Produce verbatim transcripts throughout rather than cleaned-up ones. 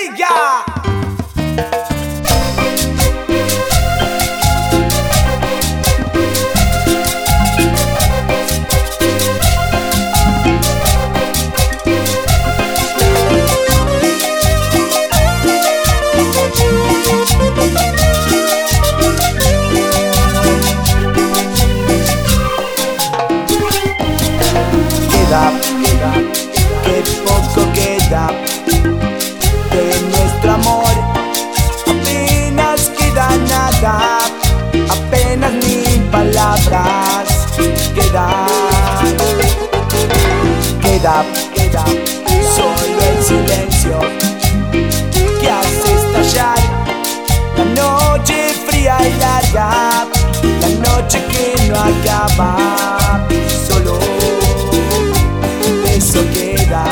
Sevilla. Queda, queda, que poco queda de nuestro amor. Apenas queda nada, apenas mil palabras quedan. Queda, queda, solo el silencio que hace estallar la noche fría y larga, la noche que no acaba. Solo eso queda,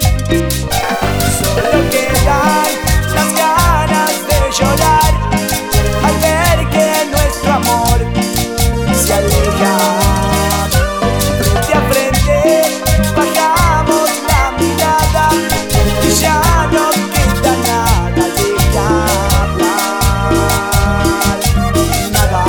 solo quedan las ganas de llorar al ver que nuestro amor se aleja. Frente a frente bajamos la mirada y ya no queda nada de qué hablar, nada.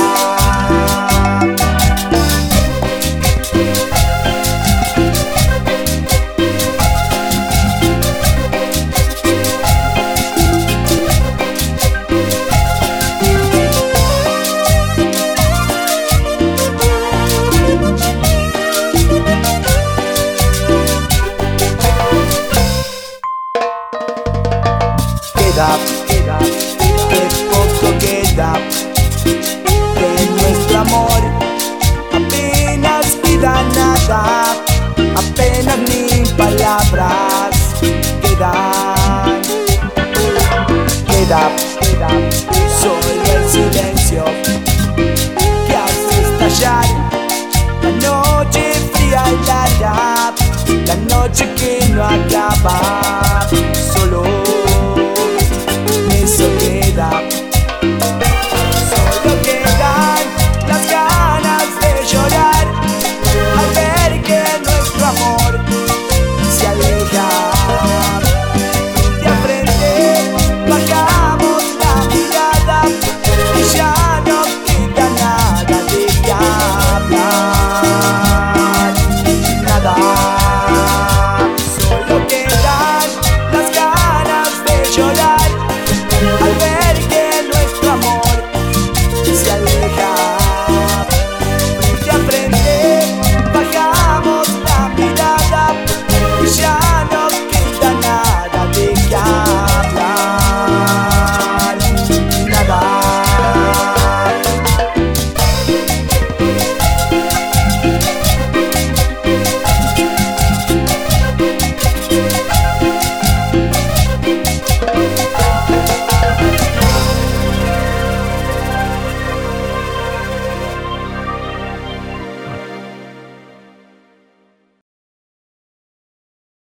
Queda, queda, que poco queda de nuestro amor. Apenas queda nada, apenas mil palabras quedan. Queda, queda, solo el silencio que hace estallar la noche fría y larga, la noche que no acaba.